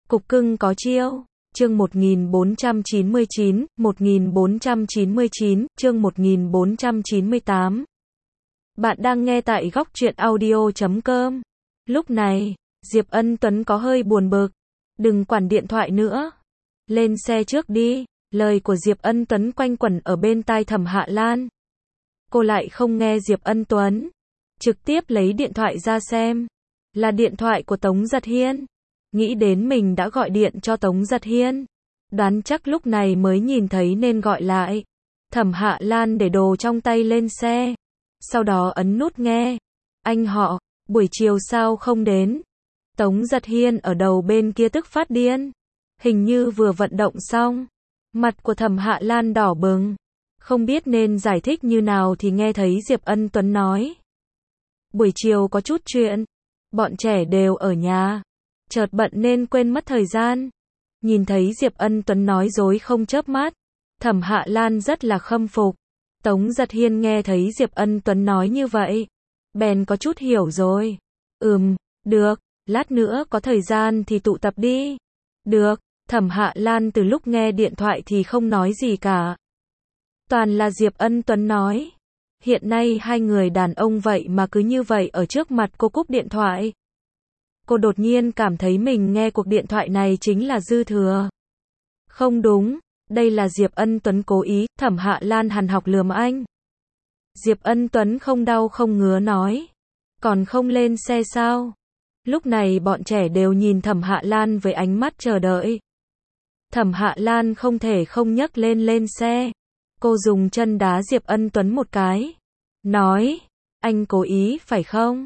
Cục cưng có chiêu. Chương 1499, chương 1498. Bạn đang nghe tại góc truyện audio.com. Lúc này, Diệp Ân Tuấn có hơi buồn bực. Đừng quản điện thoại nữa. Lên xe trước đi. Lời của Diệp Ân Tuấn quanh quẩn ở bên tai Thẩm Hạ Lan. Cô lại không nghe Diệp Ân Tuấn. Trực tiếp lấy điện thoại ra xem. Là điện thoại của Tống Giật Hiên. Nghĩ đến mình đã gọi điện cho Tống Giật Hiên. Đoán chắc lúc này mới nhìn thấy nên gọi lại. Thẩm Hạ Lan để đồ trong tay lên xe. Sau đó ấn nút nghe. Anh họ, buổi chiều sao không đến? Tống Giật Hiên ở đầu bên kia tức phát điên. Hình như vừa vận động xong. Mặt của Thẩm Hạ Lan đỏ bừng. Không biết nên giải thích như nào thì nghe thấy Diệp Ân Tuấn nói. Buổi chiều có chút chuyện. Bọn trẻ đều ở nhà. Chợt bận nên quên mất thời gian. Nhìn thấy Diệp Ân Tuấn nói dối không chớp mắt. Thẩm Hạ Lan rất là khâm phục. Tống Giật Hiên nghe thấy Diệp Ân Tuấn nói như vậy. Bèn có chút hiểu rồi. Được, lát nữa có thời gian thì tụ tập đi. Được, Thẩm Hạ Lan từ lúc nghe điện thoại thì không nói gì cả. Toàn là Diệp Ân Tuấn nói. Hiện nay hai người đàn ông vậy mà cứ như vậy ở trước mặt cô cúp điện thoại. Cô đột nhiên cảm thấy mình nghe cuộc điện thoại này chính là dư thừa. Không đúng, đây là Diệp Ân Tuấn cố ý, Thẩm Hạ Lan hằn học lườm anh. Diệp Ân Tuấn không đau không ngứa nói. Còn không lên xe sao? Lúc này bọn trẻ đều nhìn Thẩm Hạ Lan với ánh mắt chờ đợi. Thẩm Hạ Lan không thể không nhấc lên xe. Cô dùng chân đá Diệp Ân Tuấn một cái. Nói, anh cố ý phải không?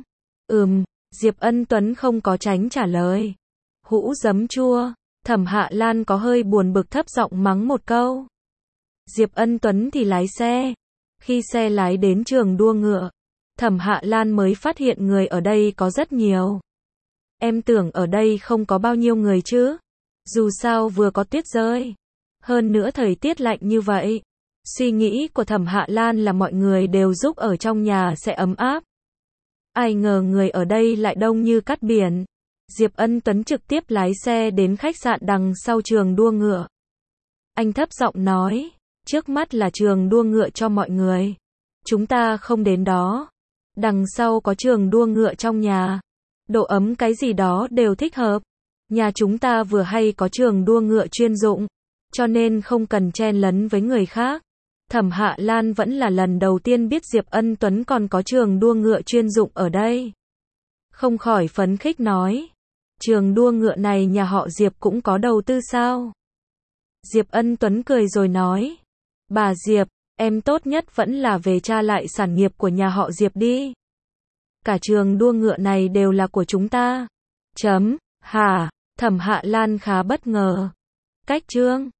Diệp Ân Tuấn không có tránh trả lời. Hũ giấm chua. Thẩm Hạ Lan có hơi buồn bực thấp giọng mắng một câu. Diệp Ân Tuấn thì lái xe. Khi xe lái đến trường đua ngựa, Thẩm Hạ Lan mới phát hiện người ở đây có rất nhiều. Em tưởng ở đây không có bao nhiêu người chứ. Dù sao vừa có tuyết rơi. Hơn nữa thời tiết lạnh như vậy. Suy nghĩ của Thẩm Hạ Lan là mọi người đều giúp ở trong nhà sẽ ấm áp. Ai ngờ người ở đây lại đông như cát biển. Diệp Ân Tuấn trực tiếp lái xe đến khách sạn đằng sau trường đua ngựa. Anh thấp giọng nói, trước mắt là trường đua ngựa cho mọi người. Chúng ta không đến đó. Đằng sau có trường đua ngựa trong nhà. Độ ấm cái gì đó đều thích hợp. Nhà chúng ta vừa hay có trường đua ngựa chuyên dụng, cho nên không cần chen lấn với người khác. Thẩm Hạ Lan vẫn là lần đầu tiên biết Diệp Ân Tuấn còn có trường đua ngựa chuyên dụng ở đây. Không khỏi phấn khích nói. Trường đua ngựa này nhà họ Diệp cũng có đầu tư sao? Diệp Ân Tuấn cười rồi nói. Bà Diệp, em tốt nhất vẫn là về tra lại sản nghiệp của nhà họ Diệp đi. Cả trường đua ngựa này đều là của chúng ta. Hả? Thẩm Hạ Lan khá bất ngờ. Cách trương.